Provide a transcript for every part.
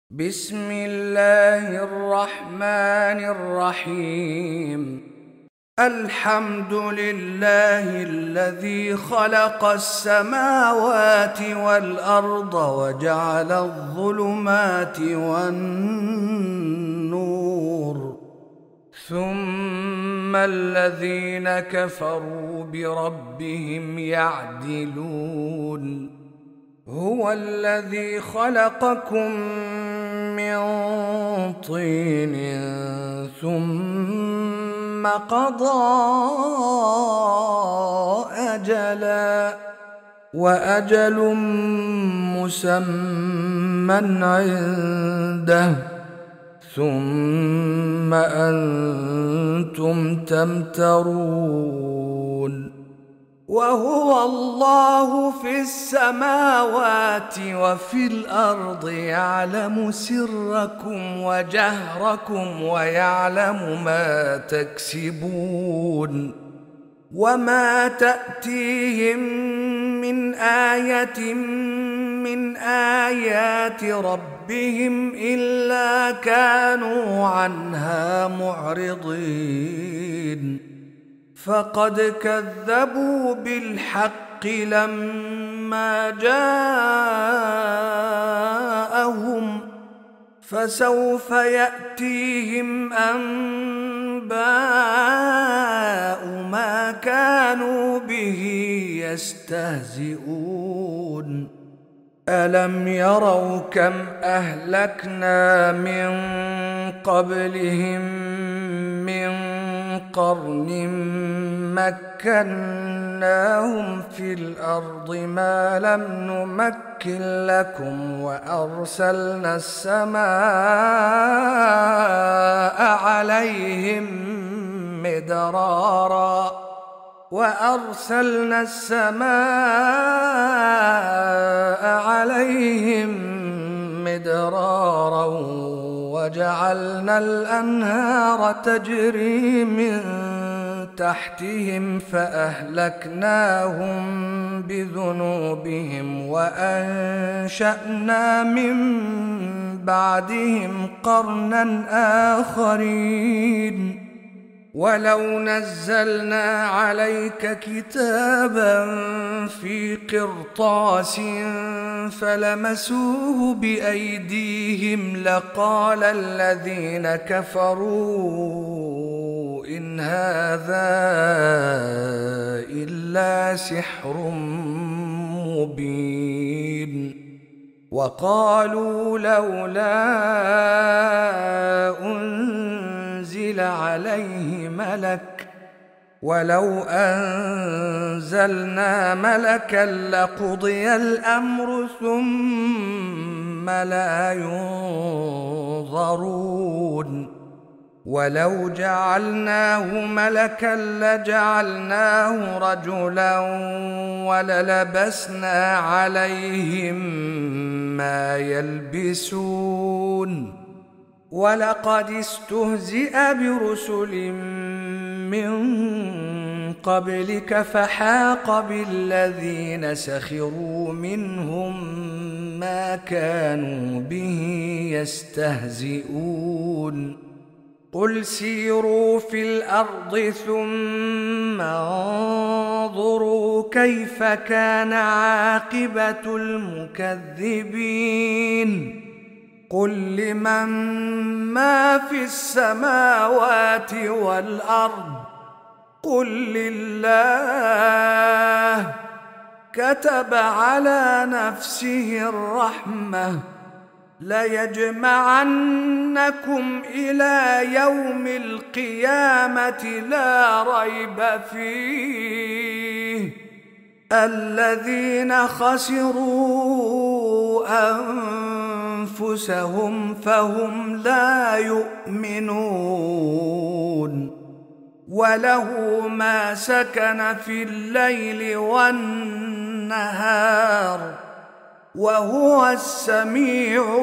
بسم الله الرحمن الرحيم. الحمد لله الذي خلق السماوات والأرض وجعل الظلمات والنور، ثم الذين كفروا بربهم يعدلون. هو الذي خلقكم من طين ثم قضى أجلا، وأجل مسمى عنده، ثم أنتم تمترون. وهو الله في السماوات وفي الأرض، يعلم سركم وجهركم ويعلم ما تكسبون. وما تأتيهم من آية من آيات ربهم إلا كانوا عنها معرضين. فقد كذبوا بالحق لما جاءهم، فسوف يأتيهم أنباء ما كانوا به يستهزئون. ألم يروا كم أهلكنا من قبلهم من قرن مكناهم في الأرض ما لم نمكن لكم، وأرسلنا السماء عليهم مدرارا وجعلنا الأنهار تجري من تحتهم فأهلكناهم بذنوبهم، وأنشأنا من بعدهم قرنا آخرين. ولو نزلنا عليك كتابا في قرطاس فلمسوه بأيديهم لقال الذين كفروا إن هذا إلا سحر مبين. وقالوا لولا أنزل عليه ملك، ولو أنزلنا ملكا لقضي الأمر ثم لا ينظرون. ولو جعلناه ملكا لجعلناه رجلا وللبسنا عليهم ما يلبسون. ولقد استهزئ برسل من قبلك فحاق بالذين سخروا منهم ما كانوا به يستهزئون. قل سيروا في الأرض ثم انظروا كيف كان عاقبة المكذبين. قل لمن ما في السماوات والأرض، قل لله. كتب على نفسه الرحمة ليجمعنكم إلى يوم القيامة لا ريب فيه. الذين خسروا أنفسهم فهم لا يؤمنون. وله ما سكن في الليل والنهار وهو السميع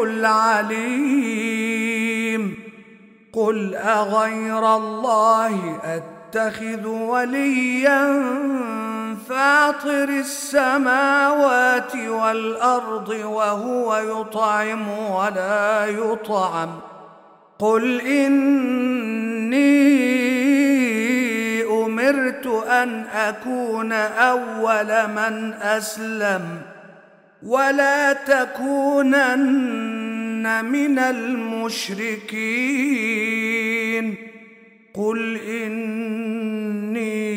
العليم. قل أغير الله أتخذ وليا فاطر السماوات والأرض وهو يطعم ولا يطعم قل إني أمرت أن أكون أول من أسلم ولا تكونن من المشركين قل إني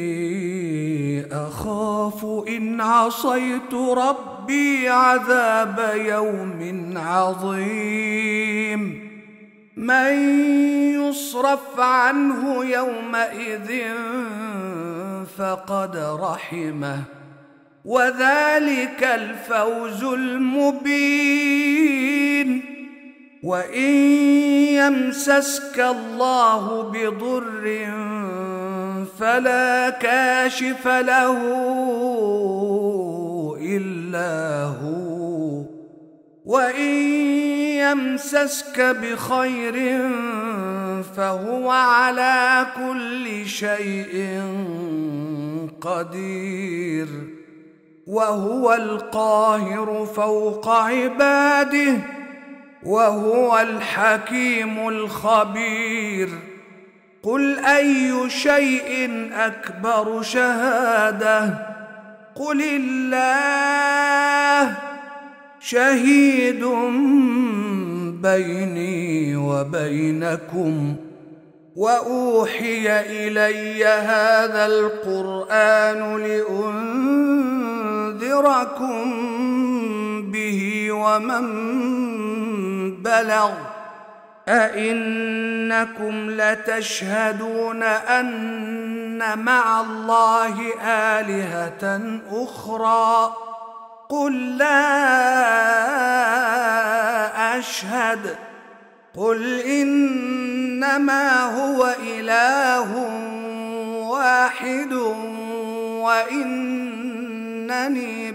أخاف إن عصيت ربي عذاب يوم عظيم من يصرف عنه يومئذ فقد رحمه وذلك الفوز المبين وإن يمسسك الله بضر فلا كاشف له إلا هو وإن يمسسك بخير فهو على كل شيء قدير وهو القاهر فوق عباده وهو الحكيم الخبير قل أي شيء أكبر شهادة قل الله شهيد بيني وبينكم وأوحي إلي هذا القرآن لأنذركم به ومن بلغ أئنكم لتشهدون أن مع الله آلهة أخرى قل لا أشهد قل إنما هو إله واحد وإنني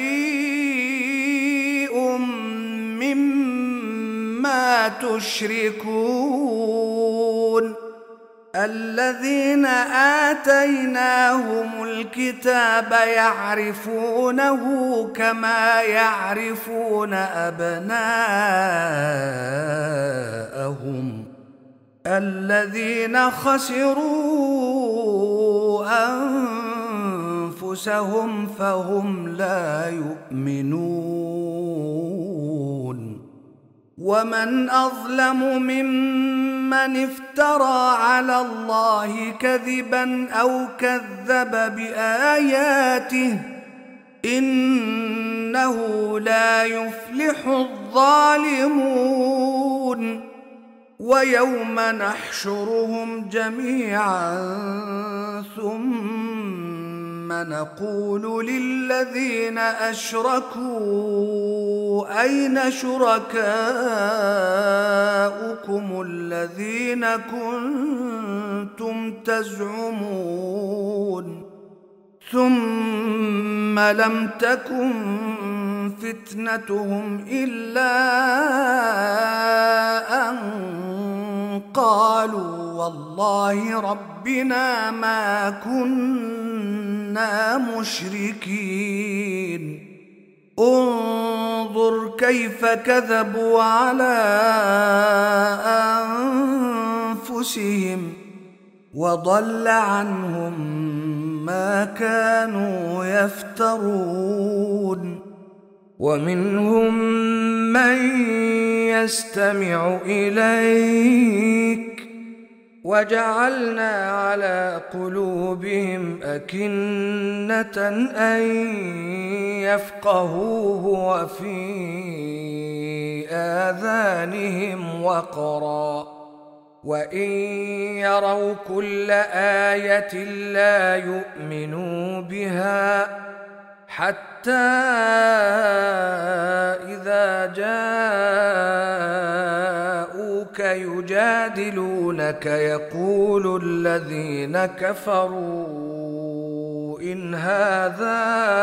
بريء مما تشركون الذين آتيناهم الكتاب يعرفونه كما يعرفون أبناءهم الذين خسروا أنفسهم فهم لا يؤمنون ومن أظلم ممن افترى على الله كذبا أو كذب بآياته إنه لا يفلح الظالمون ويوم نحشرهم جميعا ثم نقول للذين أشركوا أين شركاؤكم الذين كنتم تزعمون ثم لم تكن فتنتهم إلا أن قالوا والله ربنا ما كنا مشركين انظر كيف كذبوا على أنفسهم وضل عنهم ما كانوا يفترون ومنهم من يستمع إليك وجعلنا على قلوبهم أكنة أن يفقهوه وفي آذانهم وقرا وإن يروا كل آية لا يؤمنوا بها حتى إذا جاءوك يجادلونك يقول الذين كفروا إن هذا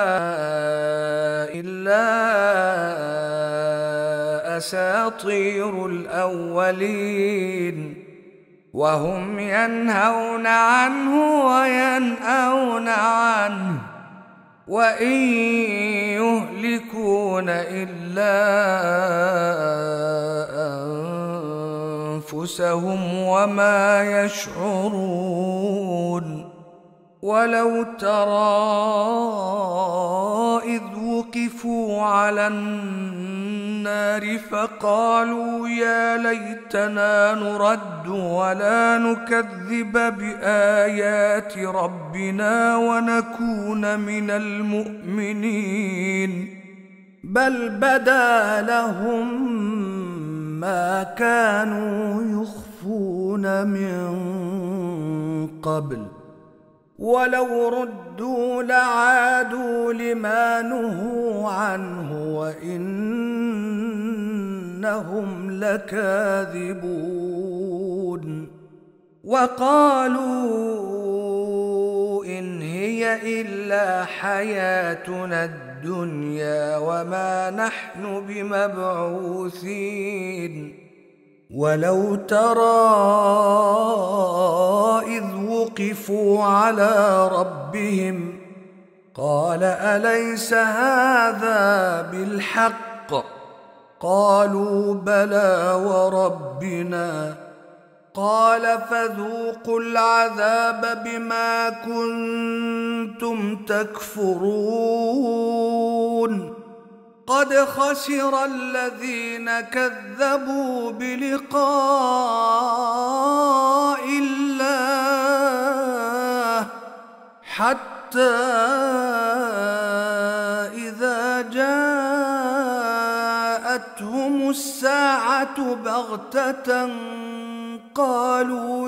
إلا أساطير الأولين وهم ينهون عنه وينأون عنه وإن يهلكون إلا أنفسهم وما يشعرون. ولو ترى إذ وقفوا على النار فقالوا يا ليتنا نرد ولا نكذب بآيات ربنا ونكون من المؤمنين بل بدا لهم ما كانوا يخفون من قبل ولو ردوا لعادوا لما نهوا عنه وإنهم لكاذبون. وقالوا إن هي إلا حياتنا الدنيا وما نحن بمبعوثين. ولو ترى إذ وقفوا على ربهم قال أليس هذا بالحق قالوا بلى وربنا قال فذوقوا العذاب بما كنتم تكفرون. قد خسر الذين كذبوا بلقاء الله حتى إذا جاءتهم الساعة بغتة قالوا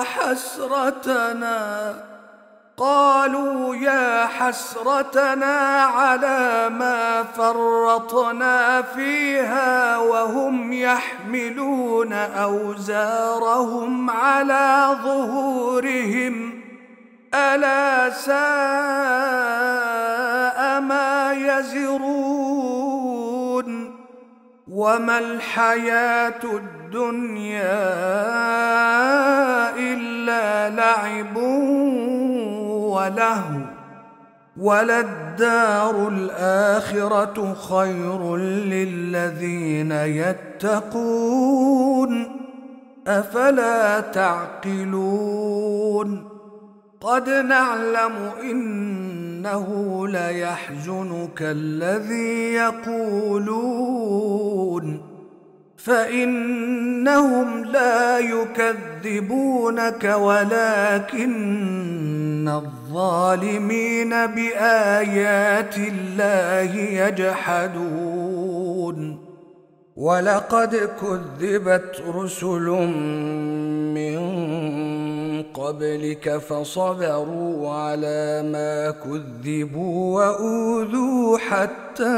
يا حسرتنا على ما فرطنا فيها وهم يحملون أوزارهم على ظهورهم ألا ساء ما يزرون. وما الحياة الدنيا إلا لعب ولهو وللدار الآخرة خير للذين يتقون أفلا تعقلون. قد نعلم إنه ليحزنك الذي يقولون فإنهم لا يكذبونك ولكن الظالمين بآيات الله يجحدون. ولقد كذبت رسل من قبلك فصبروا على ما كذبوا وأوذوا حتى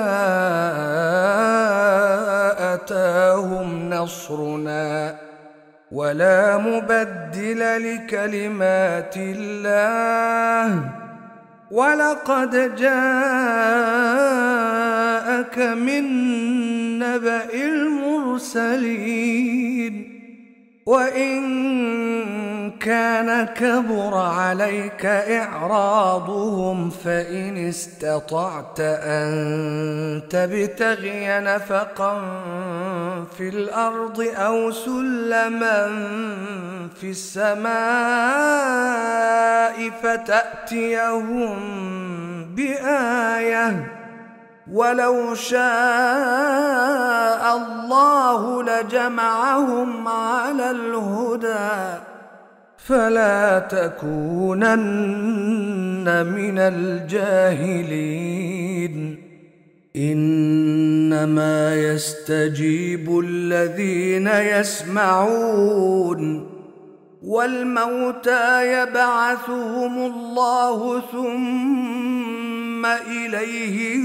أتاهم نصرنا ولا مبدل لكلمات الله. ولقد جاءك من نبأ المرسلين وإن كان كبر عليك إعراضهم فإن استطعت أن تبتغي نفقا في الأرض أو سلما في السماء فتأتيهم بآية ولو شاء الله لجمعهم على الهدى فلا تكونن من الجاهلين. إنما يستجيب الذين يسمعون والموتى يبعثهم الله ثم إليه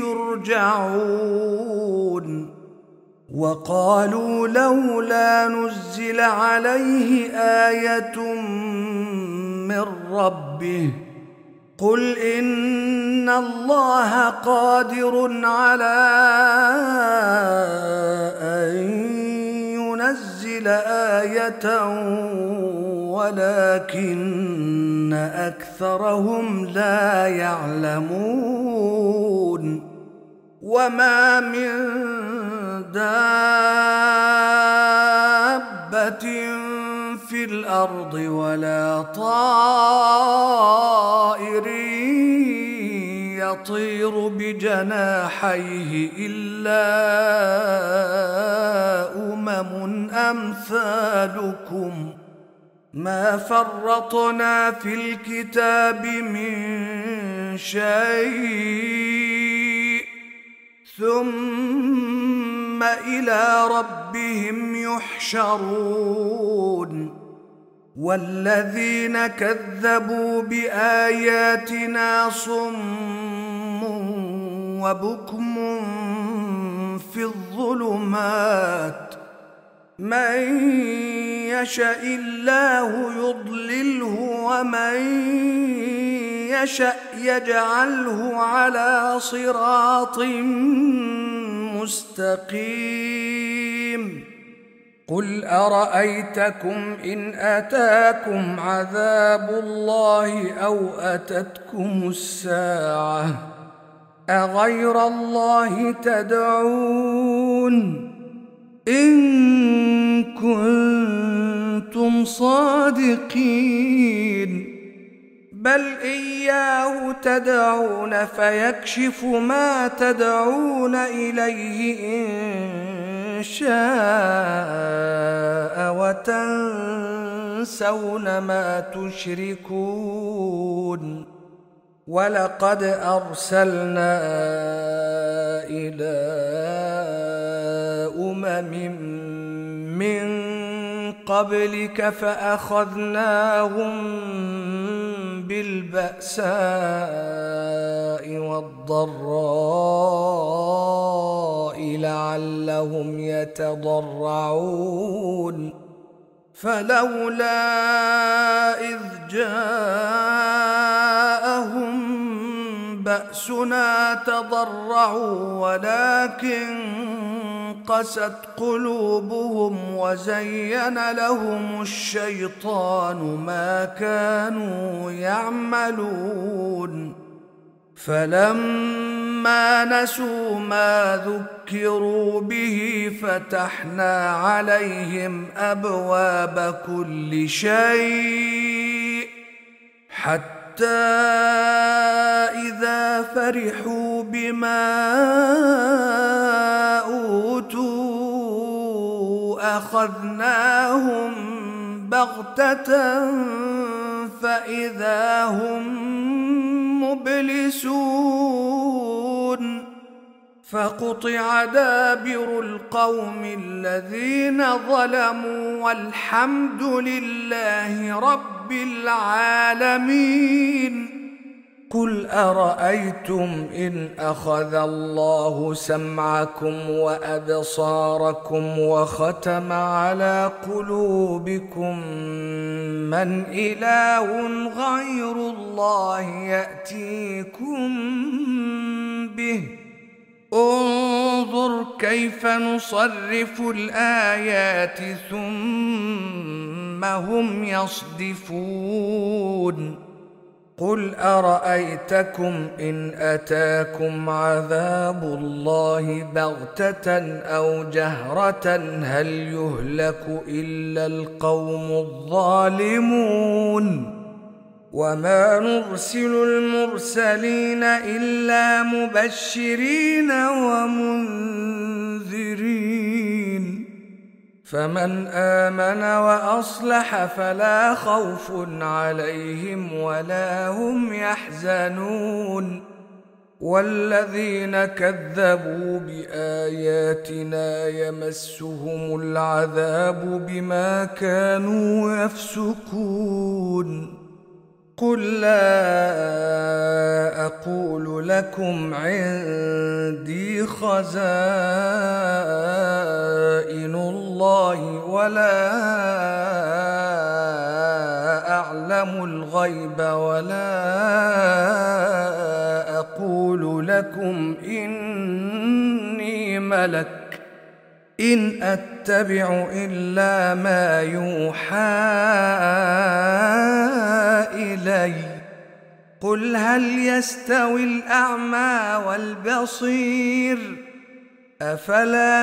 يرجعون. وقالوا لولا نزل عليه آية من ربه قل إن الله قادر على أن لننزل آية ولكن أكثرهم لا يعلمون وما من دابة في الأرض ولا طائر يطير بجناحيه إلا أمثالكم ما فرطنا في الكتاب من شيء ثم إلى ربهم يحشرون والذين كذبوا بآياتنا صم وبكم في الظلمات من يشاء الله يضلله ومن يشاء يجعله على صراط مستقيم قل أرأيتكم إن أتاكم عذاب الله أو أتتكم الساعة أغير الله تدعون إن كنتم صادقين بل إياه تدعون فيكشف ما تدعون إليه إن شاء وتنسون ما تشركون ولقد أرسلنا إلى من قبلك فأخذناهم بالبأساء والضراء لعلهم يتضرعون فلولا إذ جاءهم بأسنا تضرعوا ولكن قست قلوبهم وزين لهم الشيطان ما كانوا يعملون فلما نسوا ما ذكروا به فتحنا عليهم أبواب كل شيء حتى إذا فرحوا بما أوتوا أخذناهم بغتة فإذا هم مبلسون فقطع دابر القوم الذين ظلموا والحمد لله رب العالمين قل أرأيتم إن أخذ الله سمعكم وأبصاركم وختم على قلوبكم من إله غير الله يأتيكم به انظر كيف نصرف الآيات ثم هم يصدفون قل أرأيتكم إن أتاكم عذاب الله بغتة أو جهرة هل يهلك إلا القوم الظالمون وما نرسل المرسلين إلا مبشرين ومنذرين فمن آمن وأصلح فلا خوف عليهم ولا هم يحزنون والذين كذبوا بآياتنا يمسهم العذاب بما كانوا يفسقون قل لا أقول لكم عندي خزائن الله ولا أعلم الغيب ولا أقول لكم إني ملك إن أتبع إلا ما يوحى إلي قل هل يستوي الأعمى والبصير أفلا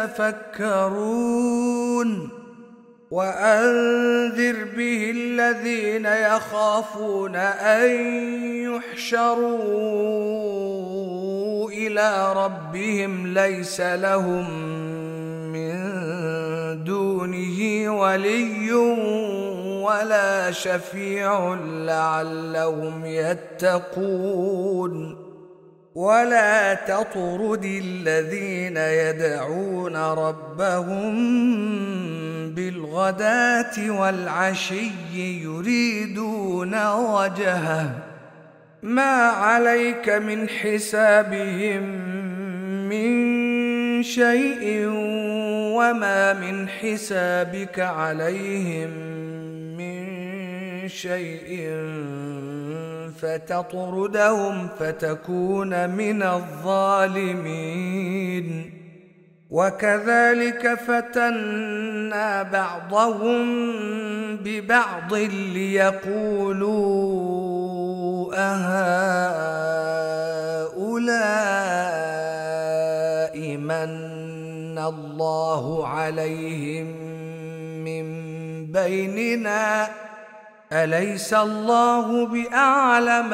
تتفكرون وأنذر به الذين يخافون أن يحشروا إلى ربهم ليس لهم من دونه ولي ولا شفيع لعلهم يتقون ولا تطرد الذين يدعون ربهم بالغداة والعشي يريدون وجهه ما عليك من حسابهم من شيء وما من حسابك عليهم من شيء فتطردهم فتكون من الظالمين وكذلك فتنا بعضهم ببعض ليقولوا أهؤلاء من الله عليهم من بيننا أليس الله بأعلم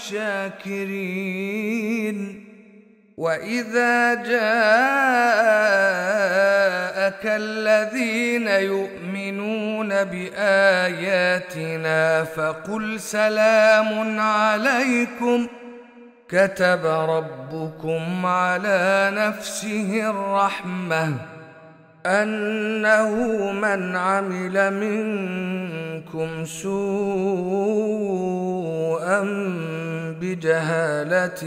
بالشاكرين وإذا جاءك الذين يؤمنون بآياتنا فقل سلام عليكم كتب ربكم على نفسه الرحمة أنه من عمل منكم سوءا بجهالة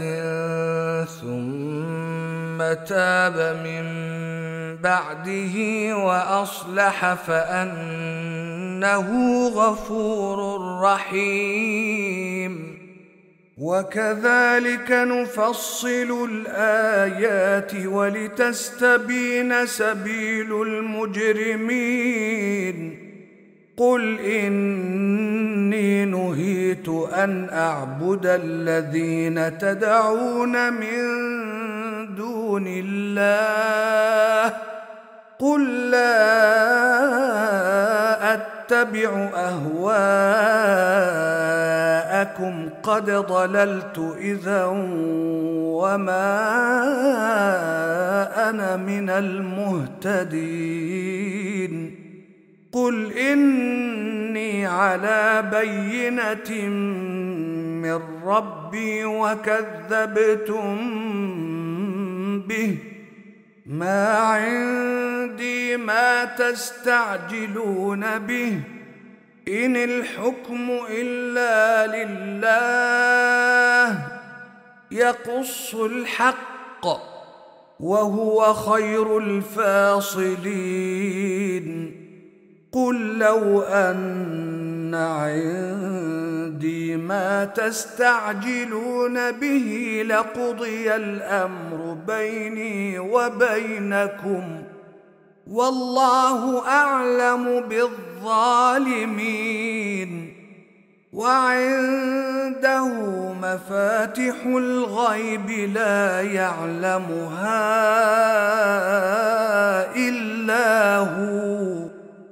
ثم تاب من بعده وأصلح فأنه غفور رحيم وكذلك نفصل الآيات ولتستبين سبيل المجرمين قل إني نهيت أن أعبد الذين تدعون من دون الله قل لا أتبع أهواءكم قد ضللت إذا وما أنا من المهتدين قل إني على بينة من ربي وكذبتم به ما عندي ما تستعجلون به إن الحكم إلا لله يقص الحق وهو خير الفاصلين قل لو أن عندي ما تستعجلون به لقضي الأمر بيني وبينكم والله أعلم بالظالمين وعنده مفاتح الغيب لا يعلمها إلا هو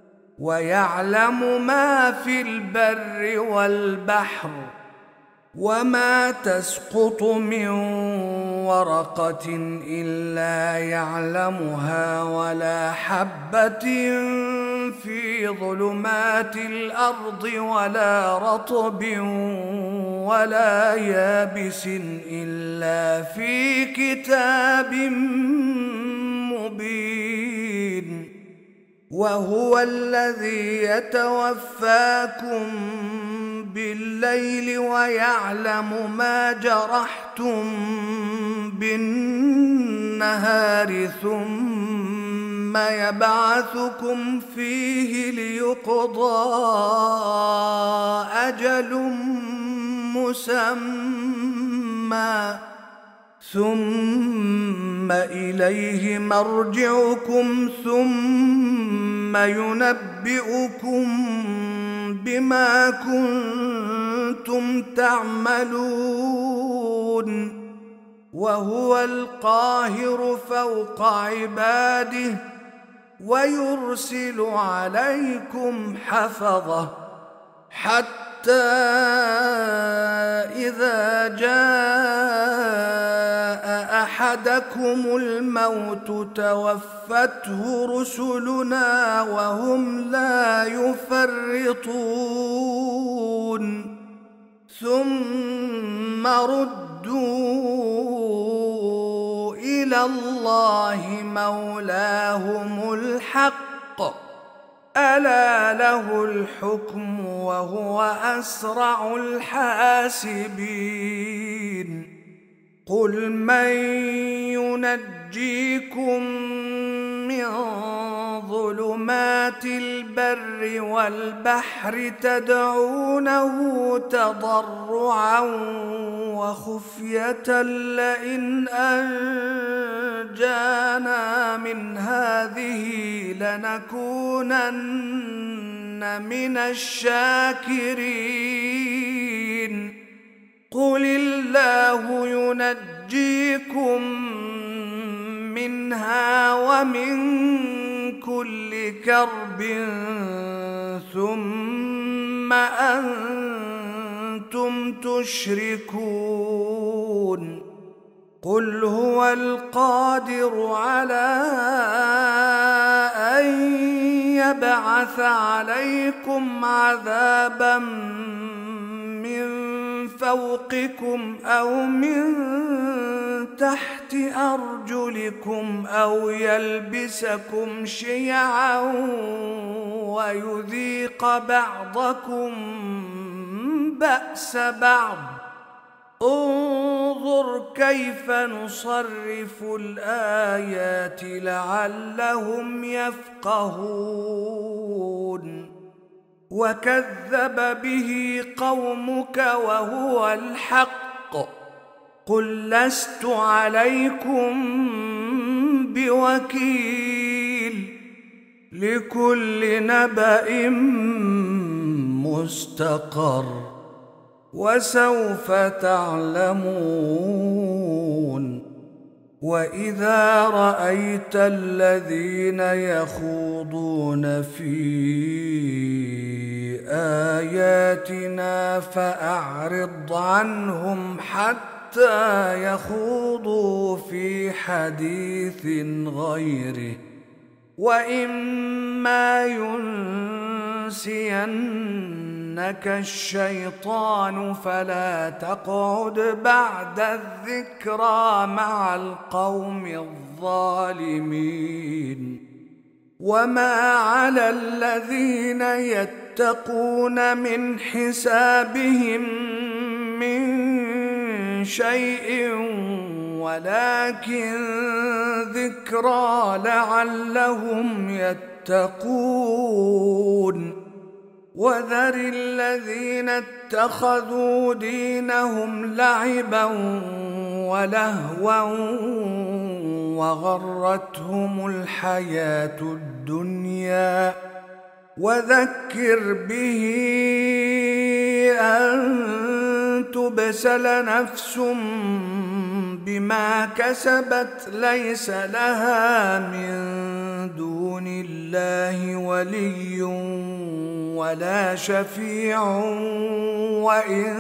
ويعلم ما في البر والبحر وما تسقط من ورقة إلا يعلمها ولا حبة في ظلمات الأرض ولا رطب ولا يابس إلا في كتاب مبين وهو الذي يتوفاكم بالليل ويعلم ما جرحتم بالنهار ثم يبعثكم فيه ليقضى أجل مسمى ثم إليه مرجعكم ثم ينبئكم بما كنتم تعملون وهو القاهر فوق عباده ويرسل عليكم حفظه حتى إذا جاء أحدكم الموت توفته رسلنا وهم لا يفرطون ثم ردوا إلى الله مولاهم الحق ألا له الحكم وهو أسرع الحاسبين قل من ينجيكم من ظلمات البر والبحر تدعونه تضرعا وخفية لئن أنجانا من هذه لنكونن من الشاكرين قل الله ينجيكم منها ومن كل كرب ثم أنتم تشركون قل هو القادر على أن يبعث عليكم عذابا من فوقكم أو من تحت أرجلكم أو يلبسكم شيعا ويذيق بعضكم بأس بعض انظر كيف نصرف الآيات لعلهم يفقهون وكذب به قومك وهو الحق قل لست عليكم بوكيل لكل نبأ مستقر وسوف تعلمون وإذا رأيت الذين يخوضون في آياتنا فأعرض عنهم حتى يخوضوا في حديث غيره وإما ينسينك الشيطان فلا تقعد بعد الذكرى مع القوم الظالمين وما على الذين يتقون من حسابهم من شيء ولكن ذكرى لعلهم يتقون وذر الذين اتخذوا دينهم لعبا ولهوا وغرتهم الحياة الدنيا وذكر به أن تبسل نفس بما كسبت ليس لها من دون الله ولي ولا شفيع وإن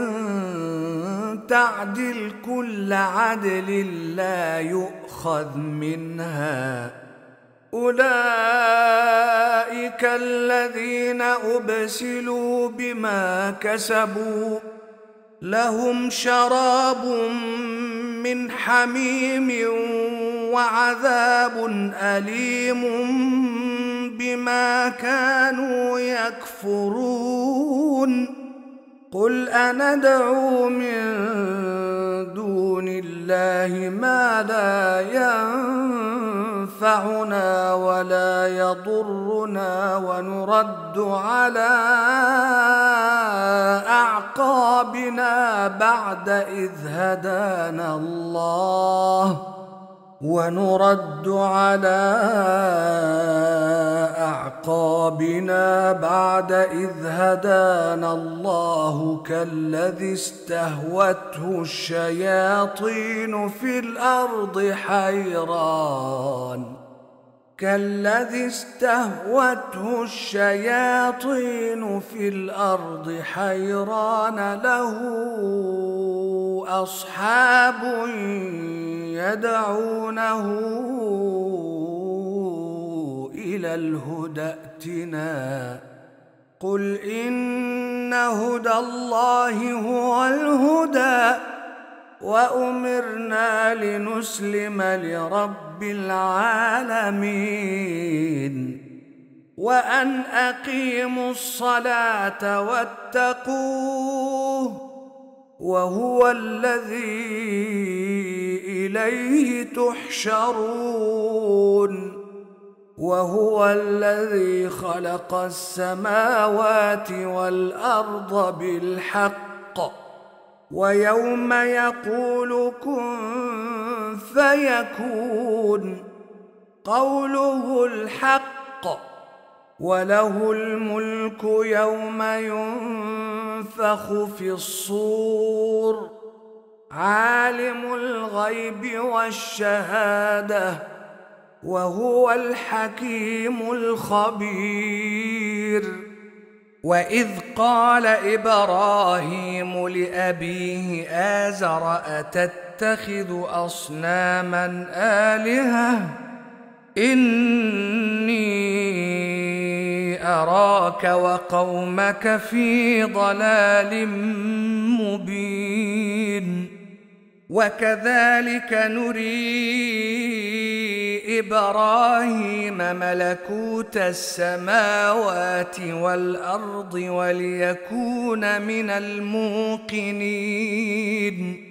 تعدل كل عدل لا يؤخذ منها أولئك الذين أبسلوا بما كسبوا لهم شراب من حميم وعذاب أليم بما كانوا يكفرون قل أندعو من دون الله ما لا ينفعنا ولا يضرنا ونرد على أعقابنا بعد إذ هدانا الله كالذي استهوته الشياطين في الأرض حيران له أصحاب يدعونه إلى الهدى ائتنا قل إن هدى الله هو الهدى وأمرنا لنسلم لرب العالمين وأن أقيموا الصلاة واتقوه وهو الذي إليه تحشرون وهو الذي خلق السماوات والأرض بالحق ويوم يقول كن فيكون قوله الحق وله الملك يوم ينفخ في الصور عالم الغيب والشهادة وهو الحكيم الخبير وإذ قال إبراهيم لأبيه آزر أتتخذ أصناما آلهة إني أراك وقومك في ضلال مبين وكذلك نري إبراهيم ملكوت السماوات والأرض وليكون من الموقنين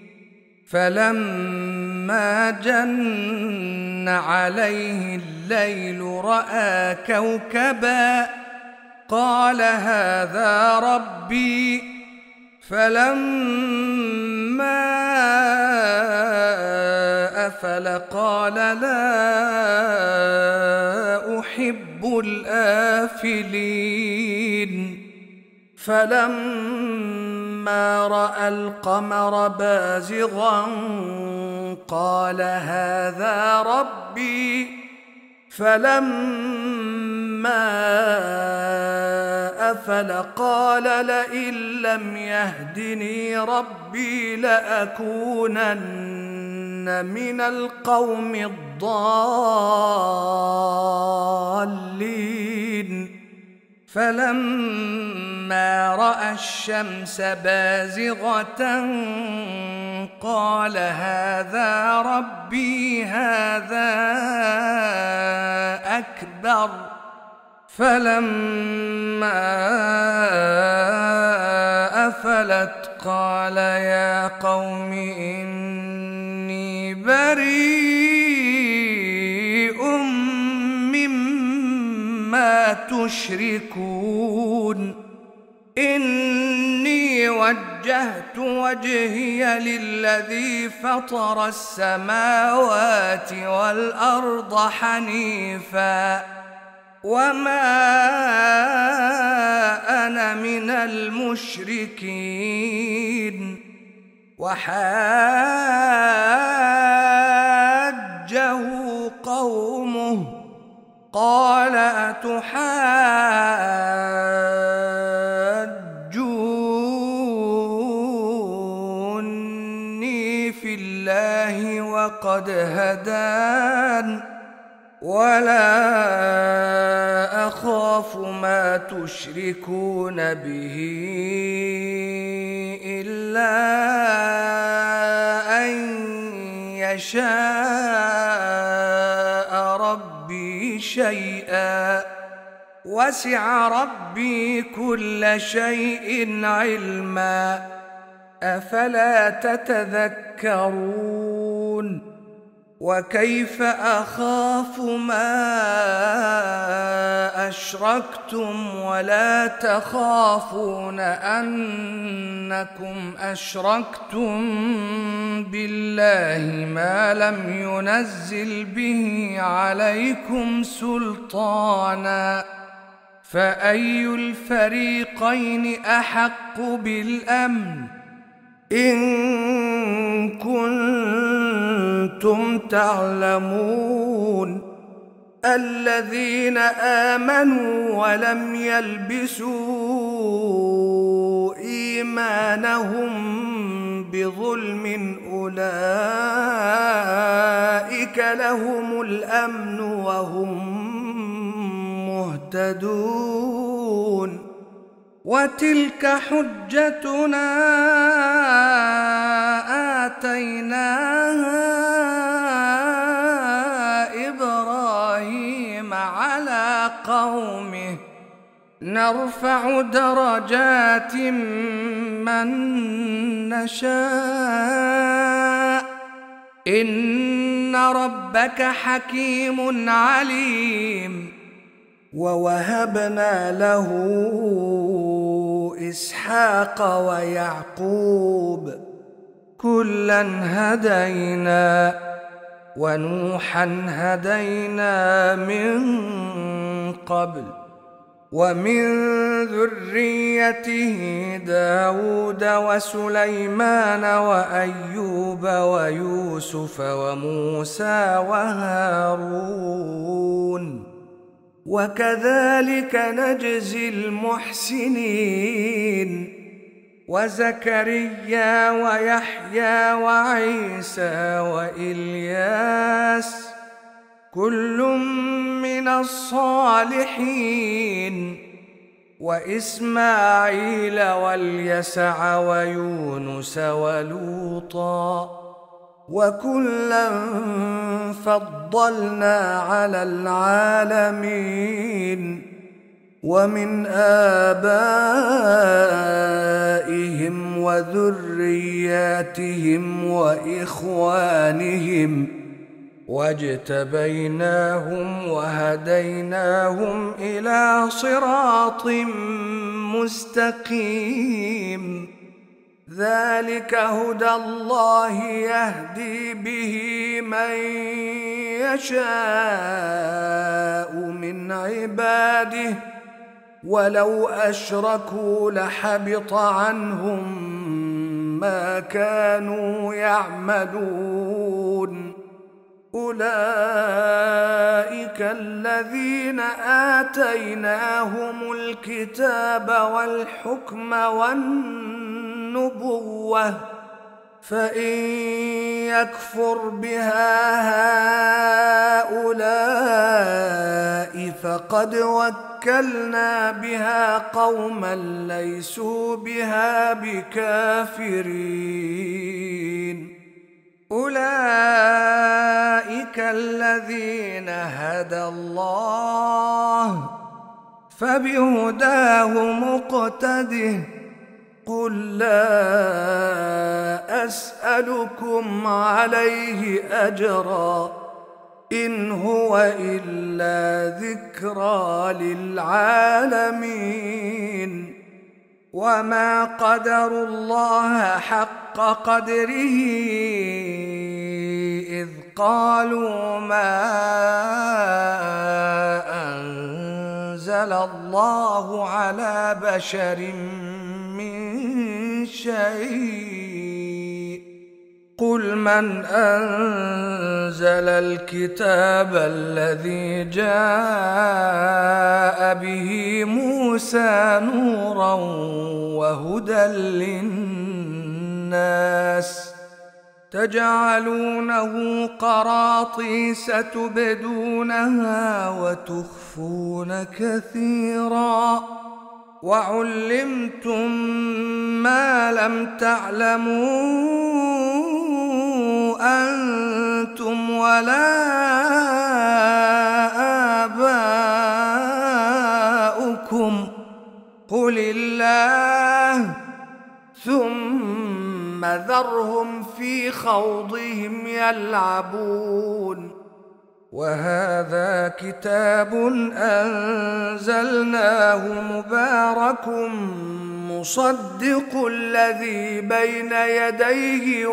فلما جن عليه الليل رأى كوكبا قال هذا ربي فلما أفل قال لا أحب الآفلين فلما رأى القمر بازغا قال هذا ربي فلما أفل قال لئن لم يهدني ربي لأكونن من القوم الضالين فلما رأى الشمس بازغة قال هذا ربي هذا أكبر فلما أفلت قال يا قوم إني بريء مما تشركون إني وجهت وجهي للذي فطر السماوات والأرض حنيفا وما أنا من المشركين وحاجه قومه قال أتحاجوني في الله وقد هدان ولا أخاف ما تشركون به إلا أن يشاء ربي شيئا وسع ربي كل شيء علما أفلا تتذكرون وكيف أخاف ما أشركتم ولا تخافون أنكم أشركتم بالله ما لم ينزل به عليكم سلطانا فأي الفريقين أحق بالأمن إن كنتم تعلمون الذين آمنوا ولم يلبسوا إيمانهم بظلم أولئك لهم الأمن وهم مهتدون وتلك حجتنا آتيناها إبراهيم على قومه نرفع درجات من نشاء إن ربك حكيم عليم ووهبنا له إسحاق ويعقوب كلا هدينا ونوحا هدينا من قبل ومن ذريته داود وسليمان وأيوب ويوسف وموسى وهارون وكذلك نجزي المحسنين وزكريا ويحيى وعيسى وإلياس كل من الصالحين وإسماعيل واليسع ويونس ولوطا وكلا فضلنا على العالمين ومن آبائهم وذرياتهم وإخوانهم واجتبيناهم وهديناهم إلى صراط مستقيم ذلك هدى الله يهدي به من يشاء من عباده ولو أشركوا لحبط عنهم ما كانوا يعملون أولئك الذين آتيناهم الكتاب والحكم والنبوة فإن يكفر بها هؤلاء فقد وكلنا بها قوما ليسوا بها بكافرين أولئك الذين هدى الله فبهداه مقتده قل لا أسألكم عليه أجرا إن هو إلا ذكرى للعالمين وما قدروا الله حق قدره إذ قالوا ما أنزل الله على بشر من شيء قل من أنزل الكتاب الذي جاء به موسى نورا وهدى للناس تجعلونه قراطيس تبدونها وتخفون كثيرا وعلمتم ما لم تعلموا أنتم ولا آباؤكم قل الله ثم ثم ذرهم في خوضهم يلعبون وهذا كتاب أنزلناه مبارك مصدق الذي بين يديه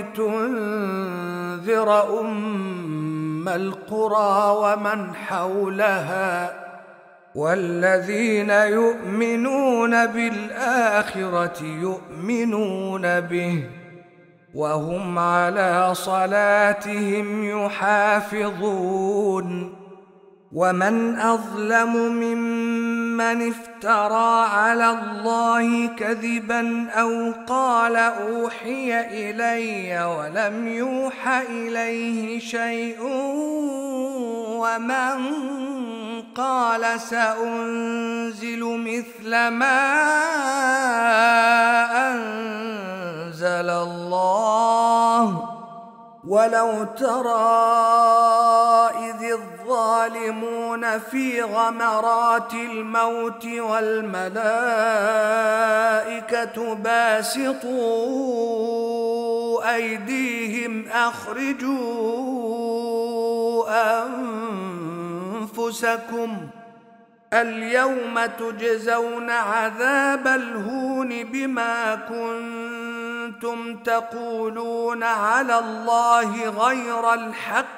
ولتنذر أم القرى ومن حولها والذين يؤمنون بالآخرة يؤمنون به وهم على صلاتهم يحافظون ومن أظلم ممن افترى على الله كذبا أو قال أوحي إلي ولم يوح إليه شيء ومن قال سأنزل مثل ما أنزل الله ولو ترى إذ الظالمون في غمرات الموت والملائكة باسطوا أيديهم أخرجوا أنفسكم اليوم تجزون عذاب الهون بما كنتم تقولون على الله غير الحق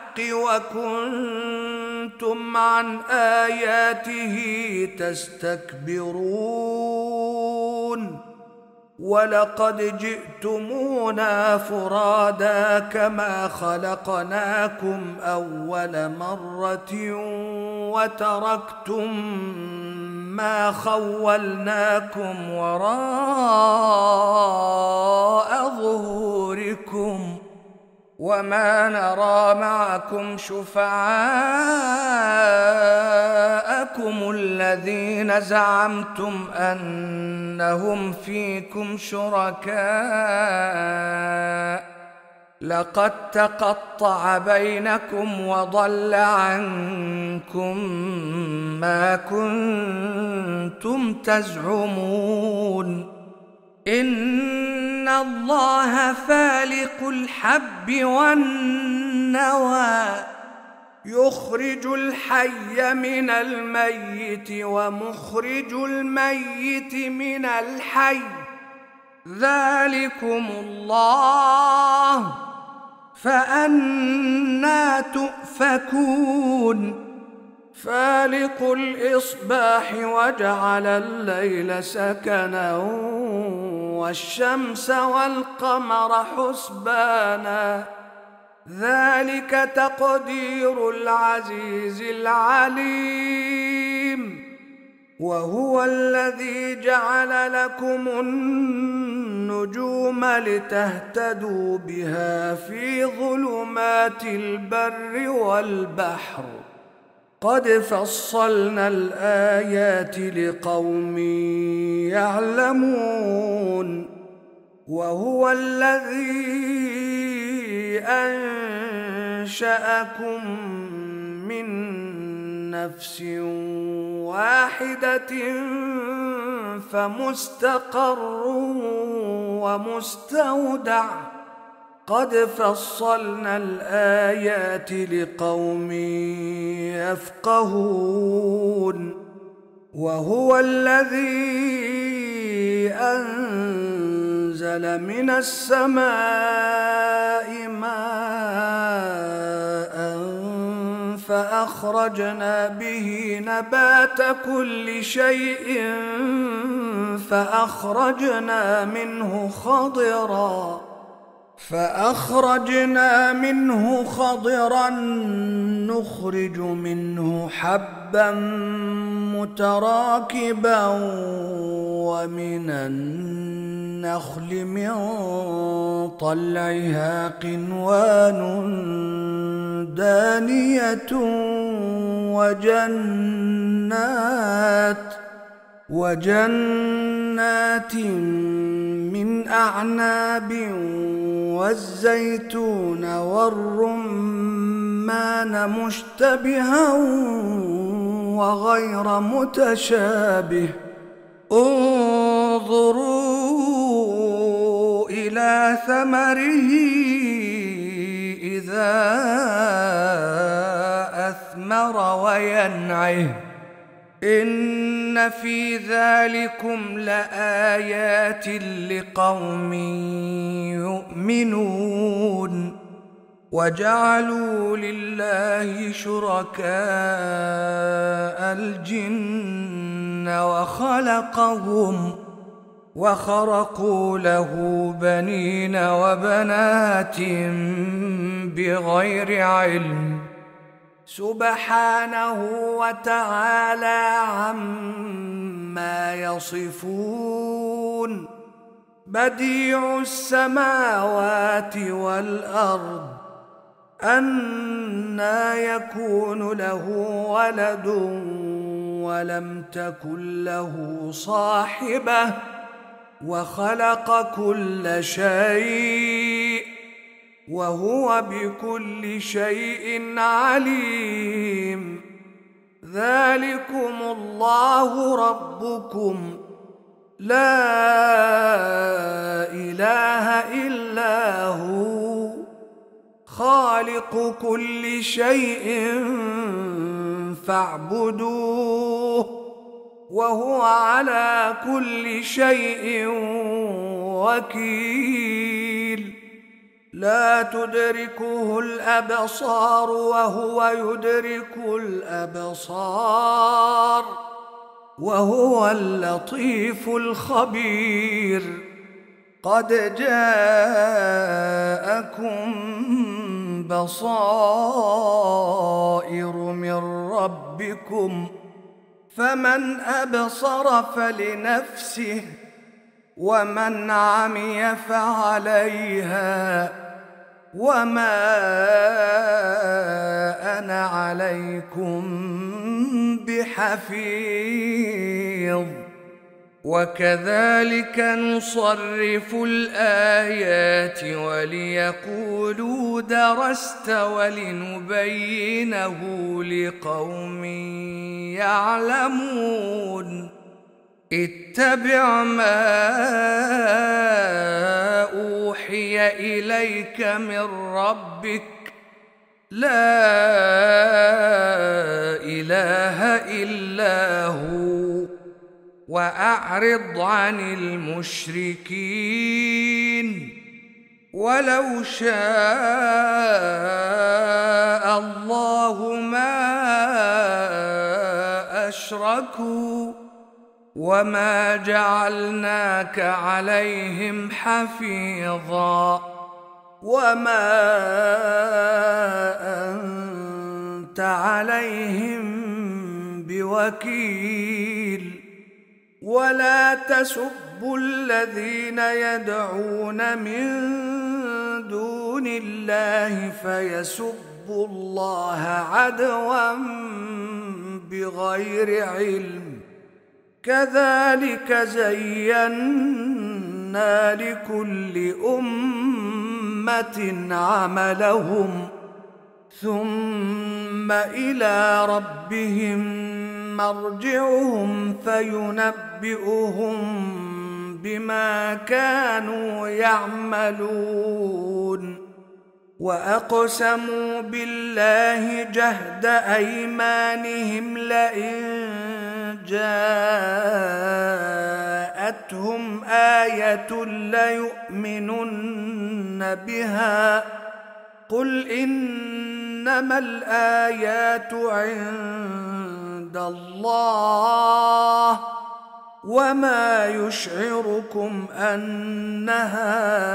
وكنتم عن آياته تستكبرون ولقد جئتمونا فرادا كما خلقناكم أول مرة وتركتم ما خولناكم وراء ظهوركم وما نرى معكم شفعاءكم الذين زعمتم أنهم فيكم شركاء لقد تقطع بينكم وضل عنكم ما كنتم تزعمون إن الله فالق الحب والنوى يخرج الحي من الميت ومخرج الميت من الحي ذلكم الله فأنى تؤفكون فالق الإصباح وجعل الليل سكنا والشمس والقمر حسبانا ذلك تقدير العزيز العليم وهو الذي جعل لكم النجوم لتهتدوا بها في ظلمات البر والبحر قد فصلنا الآيات لقوم يعلمون وهو الذي أنشأكم من نفس واحدة فمستقر ومستودع قد فصلنا الآيات لقوم يفقهون وهو الذي أنزل من السماء ماء فأخرجنا به نبات كل شيء فأخرجنا منه خضرا نخرج منه حبا متراكبا ومن النخل من طلعها قنوان دانية وجنات من أعناب والزيتون والرمان مشتبها وغير متشابه انظروا إلى إلى ثمره إذا أثمر وينعه إن في ذلكم لآيات لقوم يؤمنون وجعلوا لله شركاء الجن وخرقوا له بنين وبنات بغير علم سبحانه وتعالى عما يصفون بديع السماوات والأرض أنى يكون له ولد ولم تكن له صاحبة وخلق كل شيء وهو بكل شيء عليم ذلكم الله ربكم لا إله إلا هو خالق كل شيء فاعبدوه وهو على كل شيء وكيل لا تدركه الأبصار وهو يدرك الأبصار وهو اللطيف الخبير قد جاءكم بصائر من ربكم فمن أبصر فلنفسه ومن عمي فعليها وما أنا عليكم بحفيظ وكذلك نصرف الآيات وليقولوا درست ولنبينه لقوم يعلمون اتبع ما أوحي إليك من ربك لا إله إلا هو وأعرض عن المشركين ولو شاء الله ما أشركوا وما جعلناك عليهم حفيظا وما أنت عليهم بوكيل ولا تسبوا الذين يدعون من دون الله فيسبوا الله عدوا بغير علم كذلك زينا لكل أمة عملهم ثم إلى ربهم مرجعهم فينبئهم بما كانوا يعملون وأقسموا بالله جهد أيمانهم لئن جاءتهم آية ليؤمنن بها قل إنما الآيات عند الله وما يشعركم أنها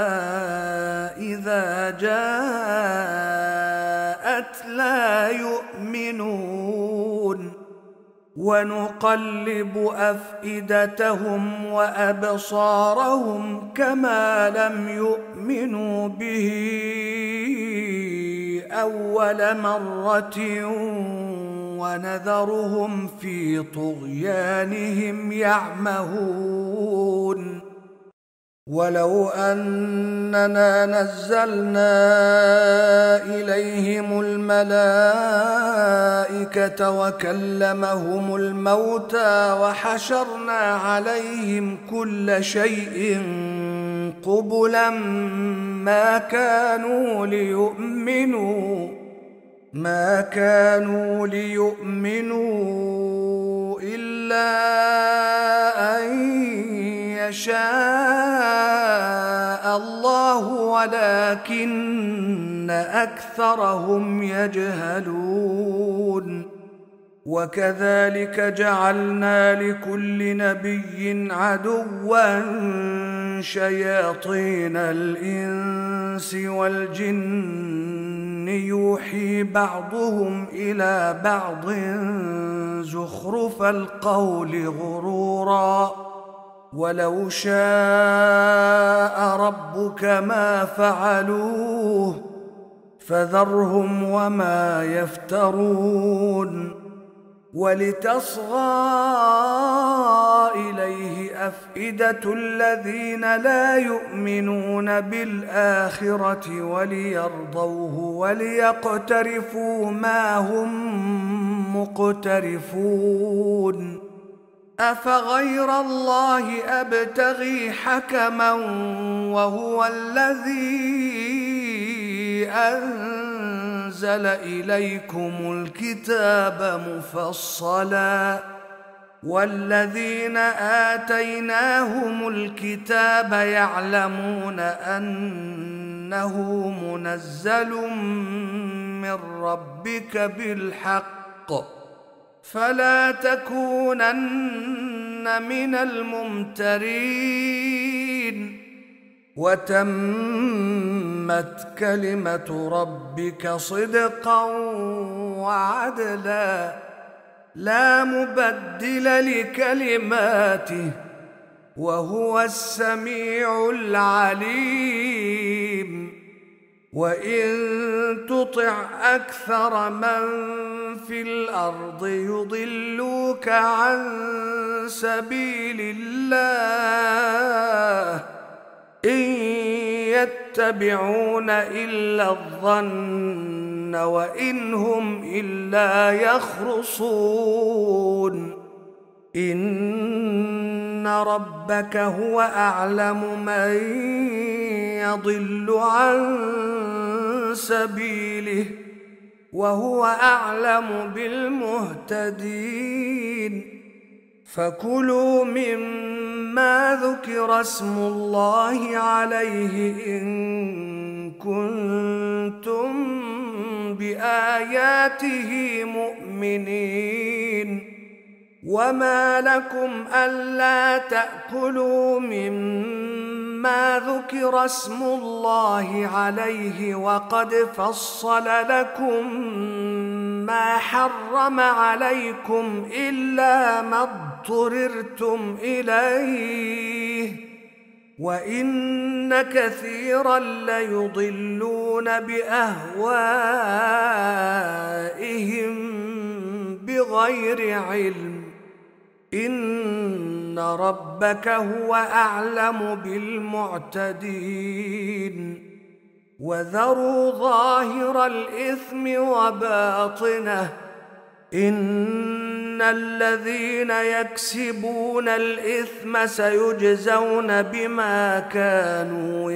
إذا جاءت لا يؤمنون ونقلب أفئدتهم وأبصارهم كما لم يؤمنوا به أول مرة ونذرهم في طغيانهم يعمهون ولو أننا نزلنا إليهم الملائكة وكلمهم الموتى وحشرنا عليهم كل شيء قبلا ما كانوا ليؤمنوا إلا أن يشاء الله ولكن أكثرهم يجهلون. وكذلك جعلنا لكل نبي عدوا شياطين الإنس والجن يوحي بعضهم إلى بعض زخرف القول غرورا ولو شاء ربك ما فعلوه فذرهم وما يفترون. ولتصغى إليه أفئدة الذين لا يؤمنون بالآخرة وليرضوه وليقترفوا ما هم مقترفون. أفغير الله أبتغي حكما وهو الذي أنزل إليكم الكتاب مفصلا والذين آتيناهم الكتاب يعلمون أنه منزل من ربك بالحق فلا تكونن من الممترين. وتمت كلمة ربك صدقا وعدلا لا مبدل لكلماته وهو السميع العليم. وإن تطع أكثر من في الأرض يضلوك عن سبيل الله إن يتبعون إلا الظن وإن هم إلا يخرصون. إن ربك هو أعلم من يضل عن سبيله وهو أعلم بالمهتدين. فكلوا مما ذكر اسم الله عليه إن كنتم بآياته مؤمنين. وما لكم ألا تأكلوا مما ذكر اسم الله عليه وقد فصل لكم ما حرم عليكم إلا ما اضطررتم إليه وإن كثيرا ليضلون بأهوائهم بغير علم. إن ربك هو أعلم بالمعتدين. وذروا ظاهر الإثم وباطنه إن الذين يكسبون الإثم سيجزون بما كانوا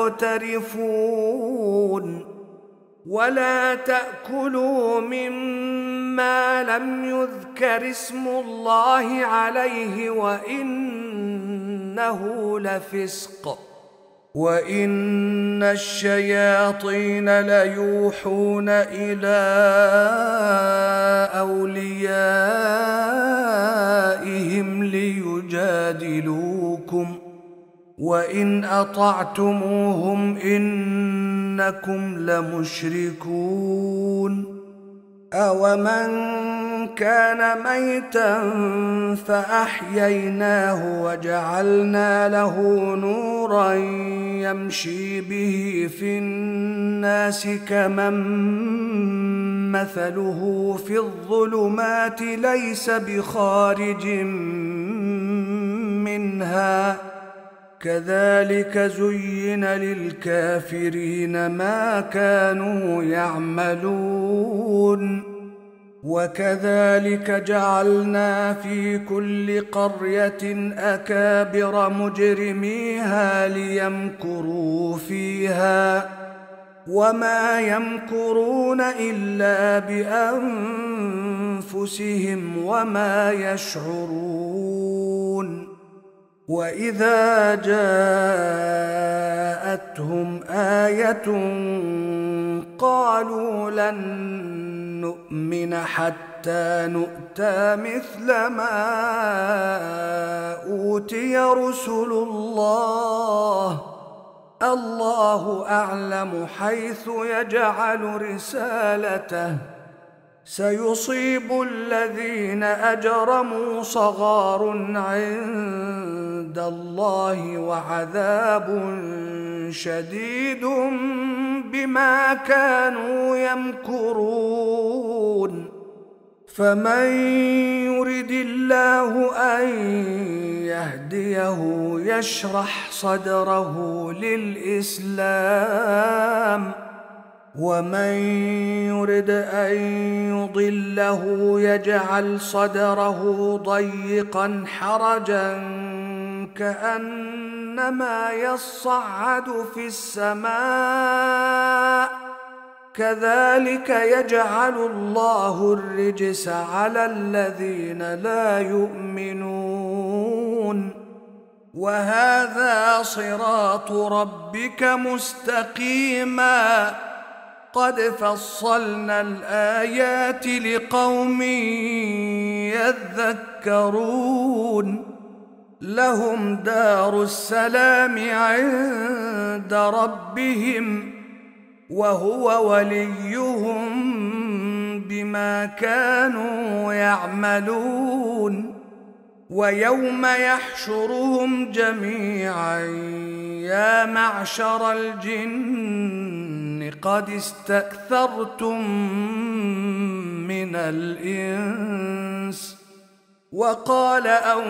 يقترفون. ولا تأكلوا مما لم يذكر اسم الله عليه وإنه لفسق. وإن الشياطين ليوحون إلى أوليائهم ليجادلوكم وإن أطعتموهم إنكم لمشركون. أومن كان ميتا فأحييناه وجعلنا له نورا يمشي به في الناس كمن مثله في الظلمات ليس بخارج منها كذلك زين للكافرين ما كانوا يعملون. وكذلك جعلنا في كل قرية أكابر مجرميها ليمكروا فيها وما يمكرون إلا بأنفسهم وما يشعرون. وإذا جاءتهم آية قالوا لن نؤمن حتى نؤتى مثل ما أوتي رسل الله الله أعلم حيث يجعل رسالته سيصيب الذين أجرموا صغار عند الله وعذاب شديد بما كانوا يمكرون. فمن يرد الله أن يهديه يشرح صدره للإسلام ومن يرد أن يضله يجعل صدره ضيقا حرجا كأنما يصعد في السماء كذلك يجعل الله الرجس على الذين لا يؤمنون. وهذا صراط ربك مستقيما قد فصلنا الآيات لقوم يذكرون. لهم دار السلام عند ربهم وهو وليهم بما كانوا يعملون. ويوم يحشرهم جميعا يا معشر الجن قد استكثرتم من الإنس وقال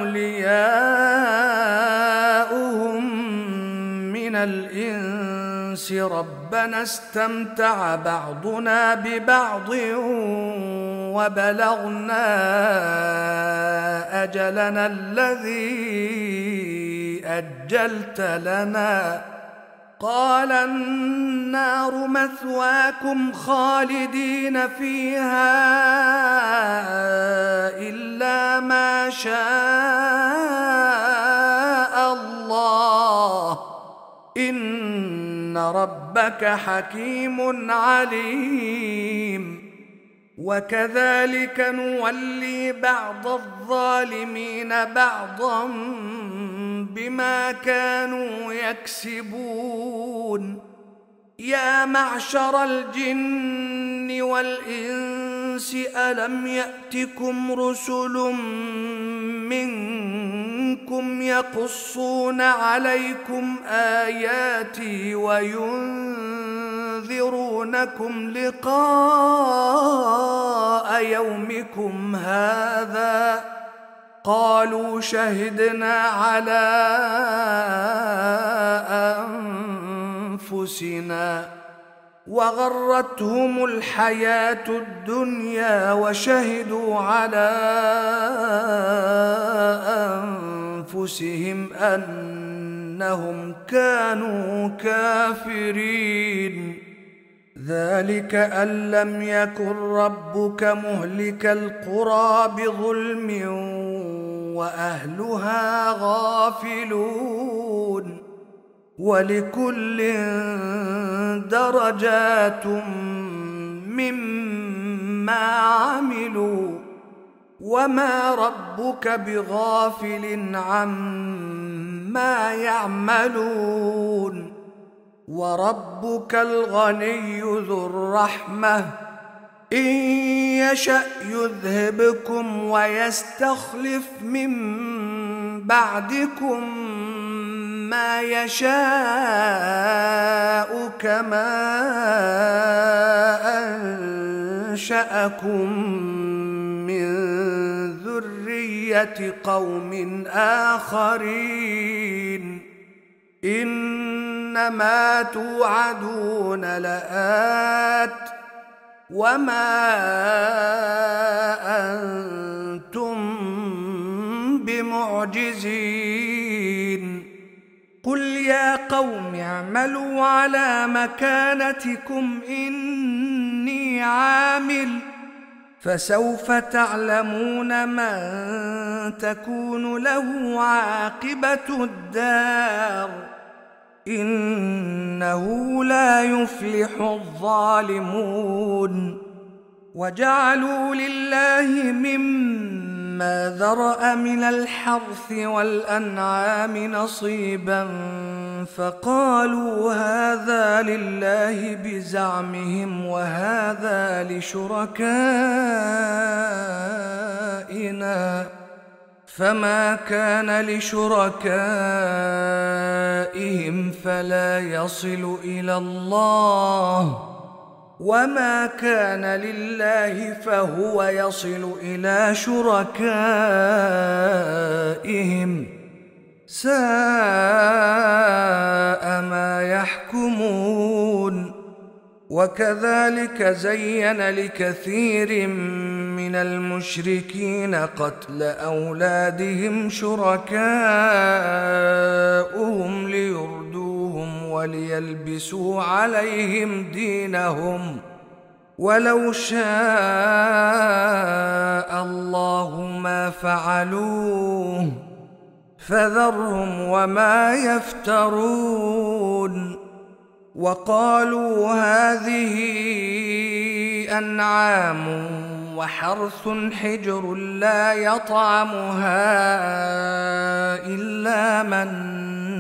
أولياؤهم من الإنس ربنا استمتع بعضنا ببعض وبلغنا أجلنا الذي أجلت لنا قال النار مثواكم خالدين فيها إلا ما شاء الله إن ربك حكيم عليم. وكذلك نولي بعض الظالمين بعضا بما كانوا يكسبون. يا معشر الجن والإنس ألم يأتكم رسل منكم يقصون عليكم آياتي وينذرونكم لقاء يومكم هذا قالوا شهدنا على أنفسنا وغرتهم الحياة الدنيا وشهدوا على أنفسهم أنهم كانوا كافرين. ذلك أن لم يكن ربك مهلك القرى بظلم وأهلها غافلون ولكل درجات مما عملوا وما ربك بغافل عما يعملون. وربك الغني ذو الرحمة إن يشأ يذهبكم ويستخلف من بعدكم ما يشاء كما أنشأكم من ذرية قوم آخرين إنما توعدون لآت وما أنتم بمعجزين قل يا قوم اعملوا على مكانتكم إني عامل فسوف تعلمون من تكون له عاقبة الدار إنه لا يفلح الظالمون وجعلوا لله مما ذرأ من الحرث والأنعام نصيبا فقالوا هذا لله بزعمهم وهذا لشركائنا فما كان لشركائهم فلا يصل إلى الله وما كان لله فهو يصل إلى شركائهم ساء ما يحكمون وكذلك زين لكثير من المشركين قتل أولادهم شركاؤهم ليردوهم وليلبسوا عليهم دينهم ولو شاء الله ما فعلوه فذرهم وما يفترون وقالوا هذه أنعام وحرث حجر لا يطعمها إلا من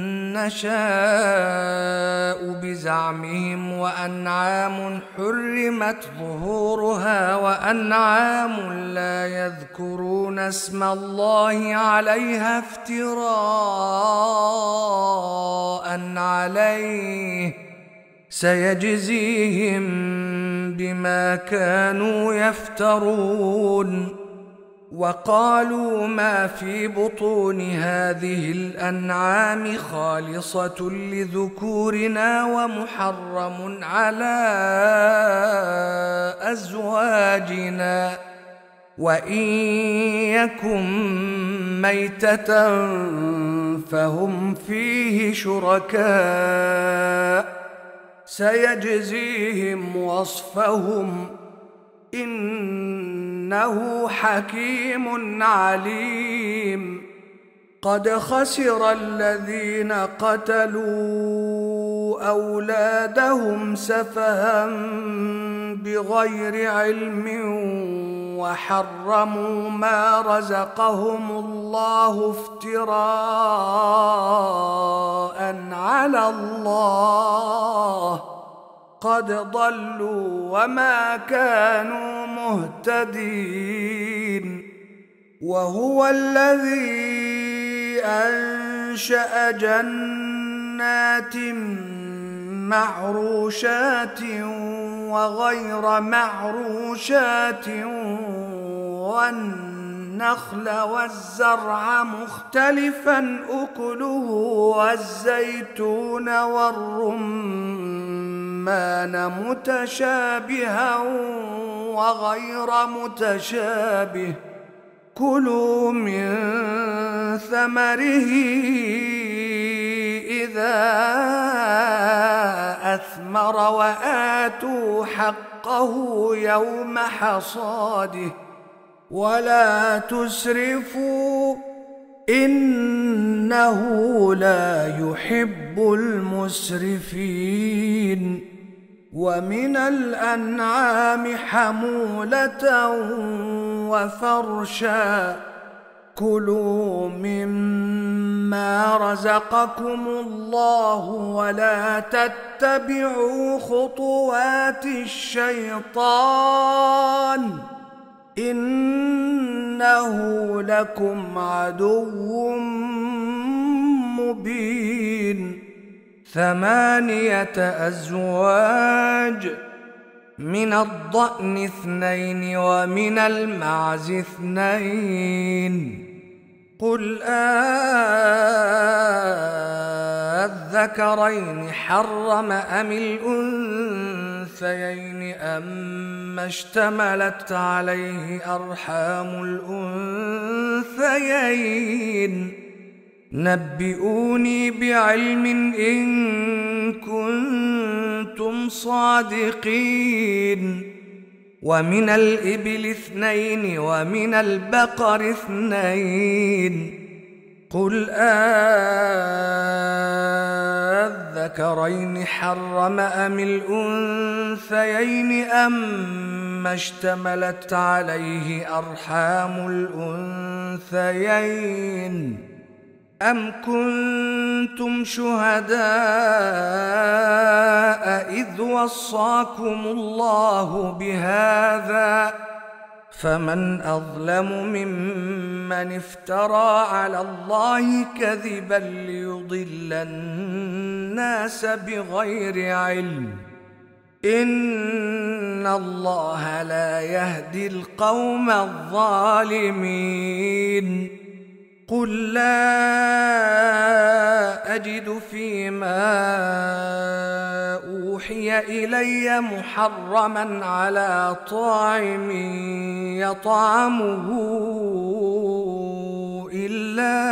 نشاء بزعمهم وأنعام حرمت ظهورها وأنعام لا يذكرون اسم الله عليها افتراء عليه سيجزيهم بما كانوا يفترون وقالوا ما في بطون هذه الأنعام خالصة لذكورنا ومحرم على أزواجنا وإن يكن ميتة فهم فيه شركاء سيجزيهم وصفهم إنه حكيم عليم قد خسر الذين قتلوا أولادهم سفها بغير علم وحرموا ما رزقهم الله افتراء على الله قد ضلوا وما كانوا مهتدين وهو الذي أنشأ جنات معروشات وغير معروشات والنخل والزرع مختلفا أكله والزيتون والرمان متشابها وغير متشابه كلوا من ثمره إذا أثمر وآتوا حقه يوم حصاده ولا تسرفوا إنه لا يحب المسرفين ومن الأنعام حمولة وفرشا كلوا مما رزقكم الله ولا تتبعوا خطوات الشيطان إنه لكم عدو مبين 8 أزواج من الضأن 2 ومن المعز 2 قل أذكرين حرم أم الأنثيين أما اشتملت عليه أرحام الأنثيين نبئوني بعلم إن كنتم صادقين ومن الإبل 2 ومن البقر 2 قل أذكرين حرم أم الأنثيين أما اشتملت عليه أرحام الأنثيين أم كنتم شهداء إذ وصاكم الله بهذا فمن أظلم ممن افترى على الله كذبا ليضل الناس بغير علم إن الله لا يهدي القوم الظالمين قل لا أجد فيما أوحي إلي محرما على طاعم يطعمه إلا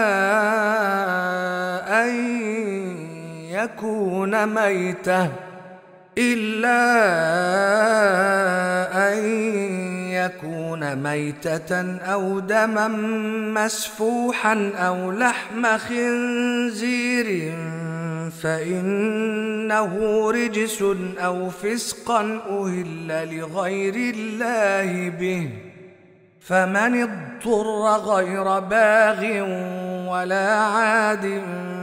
أن يكون ميتة أو دما مسفوحا أو لحم خنزير فإنه رجس أو فسقا أهل لغير الله به فمن اضطر غير باغ ولا عاد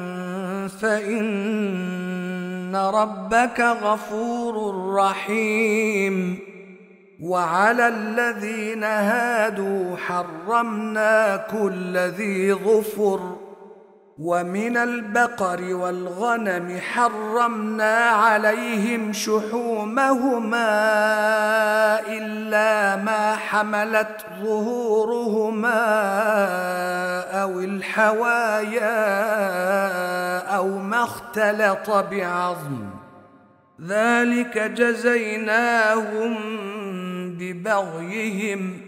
فإن ربك غفور رحيم وعلى الذين هادوا حرمنا كل ذي ظفر ومن البقر والغنم حرمنا عليهم شحومهما إلا ما حملت ظهورهما أو الحوايا أو ما اختلط بعظم ذلك جزيناهم ببغيهم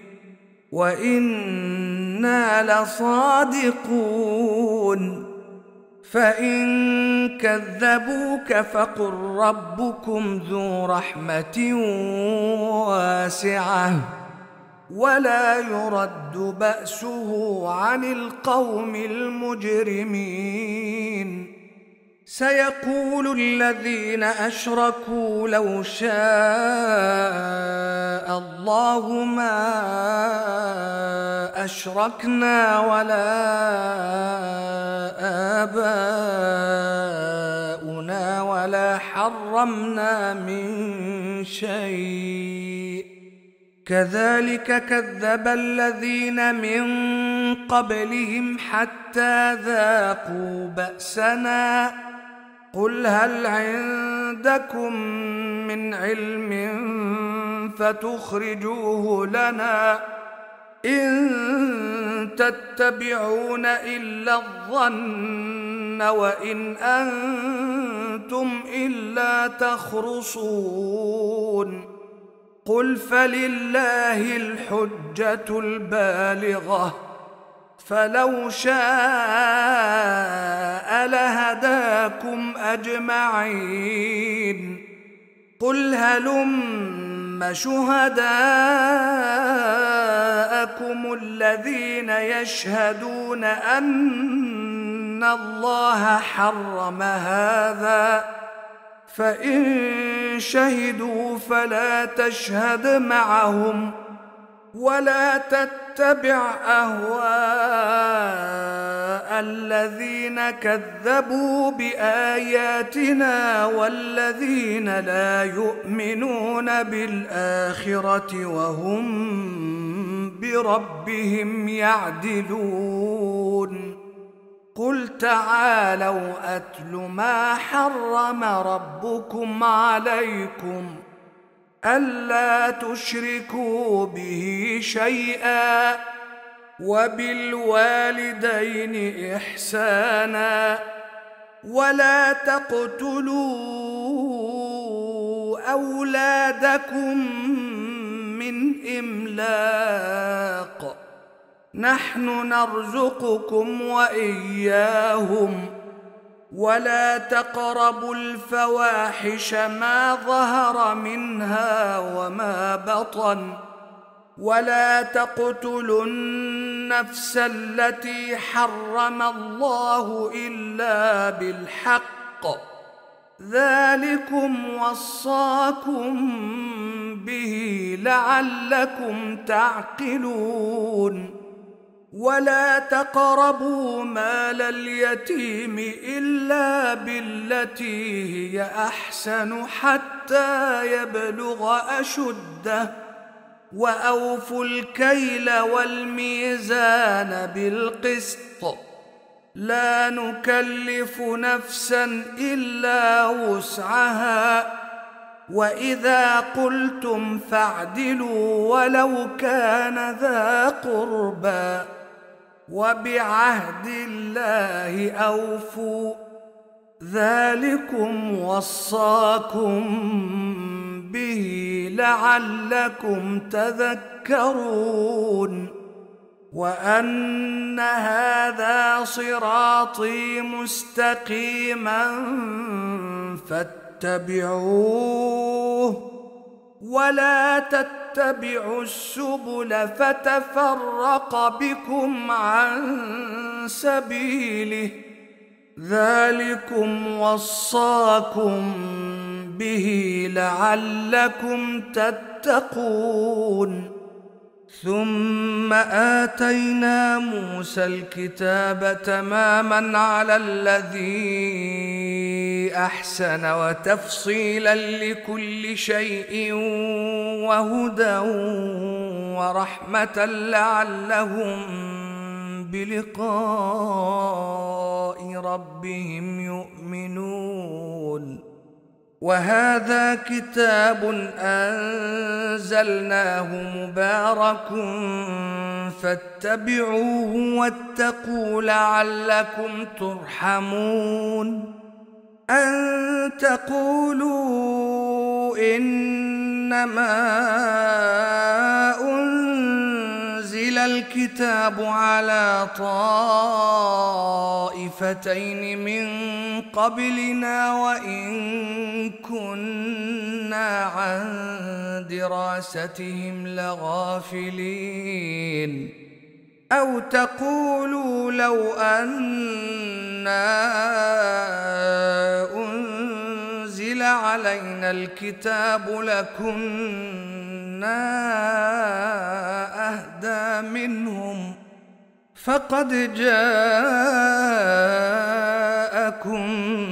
وإنا لصادقون فإن كذبوك فقل ربكم ذو رحمة واسعة ولا يرد بأسه عن القوم المجرمين سيقول الذين أشركوا لو شاء الله ما أشركنا ولا آباؤنا ولا حرمنا من شيء كذلك كذب الذين من قبلهم حتى ذاقوا بأسنا قل هل عندكم من علم فتخرجوه لنا إن تتبعون إلا الظن وإن أنتم إلا تخرصون قل فلله الحجة البالغة فلو شاء لهداكم أجمعين قل هلم شهداءكم الذين يشهدون أن الله حرم هذا فإن شهدوا فلا تشهد معهم ولا تتبع أهواء الذين كذبوا بآياتنا والذين لا يؤمنون بالآخرة وهم بربهم يعدلون قل تعالوا أتل ما حرم ربكم عليكم ألا تشركوا به شيئا وبالوالدين إحسانا ولا تقتلوا أولادكم من إملاق، نحن نرزقكم وإياهم. ولا تقربوا الفواحش ما ظهر منها وما بطن، ولا تقتلوا النفس التي حرم الله إلا بالحق، ذلكم وصاكم به لعلكم تعقلون. ولا تقربوا مال اليتيم إلا بالتي هي أحسن حتى يبلغ أشده، وأوفوا الكيل والميزان بالقسط، لا نكلف نفسا إلا وسعها، وإذا قلتم فاعدلوا ولو كان ذا قربى، وبعهد الله أوفوا، ذلكم وصاكم به لعلكم تذكرون. وأن هذا صراطي مستقيما فاتبعوه، ولا تتبعوا السبل فتفرق بكم عن سبيله، ذلكم وصاكم به لعلكم تتقون. ثم آتينا موسى الكتاب تماما على الذي أحسن وتفصيلا لكل شيء وهدى ورحمة لعلهم بلقاء ربهم يؤمنون. وهذا كتاب أنزلناه مبارك فاتبعوه واتقوا لعلكم ترحمون. أن تقولوا إنما أنزل الكتاب على طائفتين من قبلنا وإن كنا عن دراستهم لغافلين. أو تقولوا لو أنا أنزل علينا الكتاب لكنا أهدى منهم، فقد جاءكم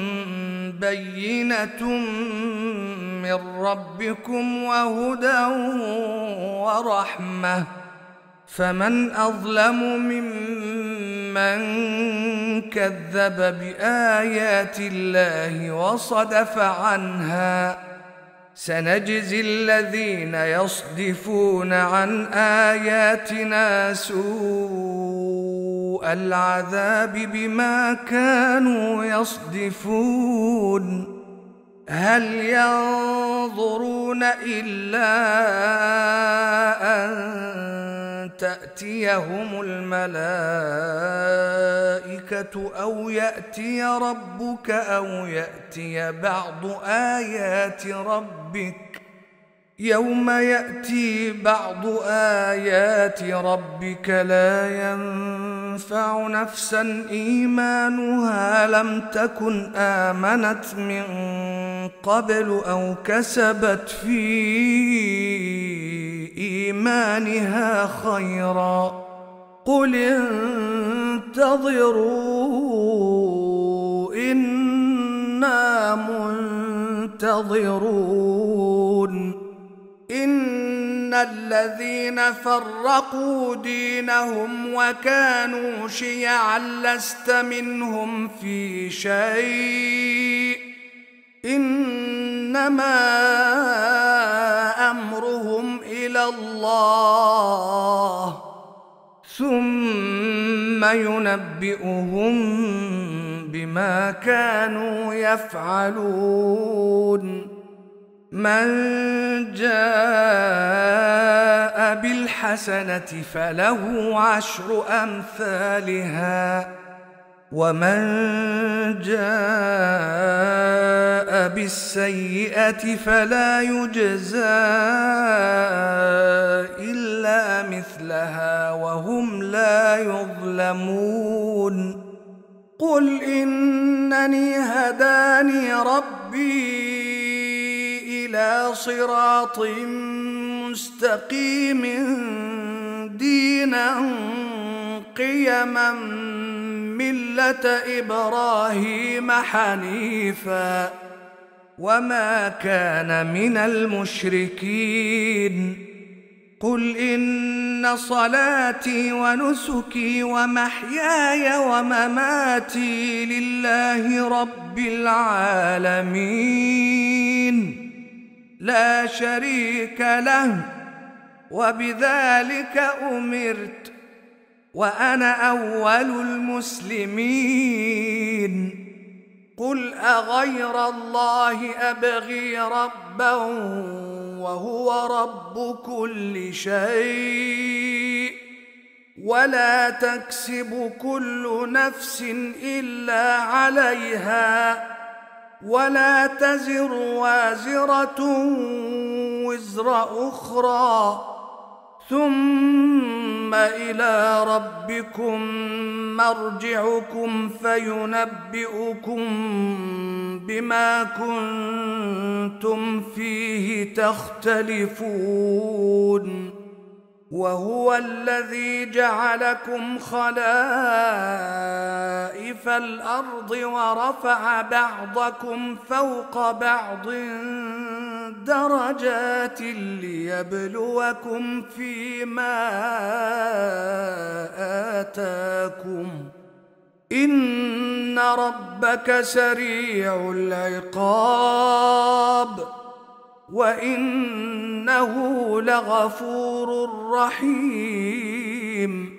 بينة من ربكم وهدى ورحمة، فمن أظلم ممن كذب بآيات الله وصدف عنها. سنجزي الذين يصدفون عن آياتنا سوء العذاب بما كانوا يصدفون. هل ينظرون إلا أن تأتيهم الملائكة أو يأتي ربك أو يأتي بعض آيات ربك؟ يوم يأتي بعض آيات ربك لا ينفع نفسا إيمانها لم تكن آمنت من قبل أو كسبت في إيمانها خيرا. قل انتظروا إنا منتظرون. إن الذين فرقوا دينهم وكانوا شيعا لست منهم في شيء، إنما أمرهم إلى الله ثم ينبئهم بما بما كانوا يفعلون. من جاء بالحسنة فله 10 أمثالها، ومن جاء بالسيئة فلا يجزى إلا مثلها وهم لا يظلمون. قل إنني هداني ربي إلى صراط مستقيم دينا قيما ملة إبراهيم حنيفا وما كان من المشركين. قل إن صلاتي ونسكي ومحياي ومماتي لله رب العالمين لا شريك له وبذلك أمرت وأنا أول المسلمين. قل أغير الله أبغي ربا وهو رب كل شيء ولا تكسب كل نفس إلا عليها ولا تزر وازرة وزر أخرى ثم إلى ربكم مرجعكم فينبئكم بما كنتم فيه تختلفون. وهو الذي جعلكم خلائف الأرض ورفع بعضكم فوق بعض درجات ليبلوكم فيما آتاكم إن ربك سريع العقاب وإنه لغفور رحيم.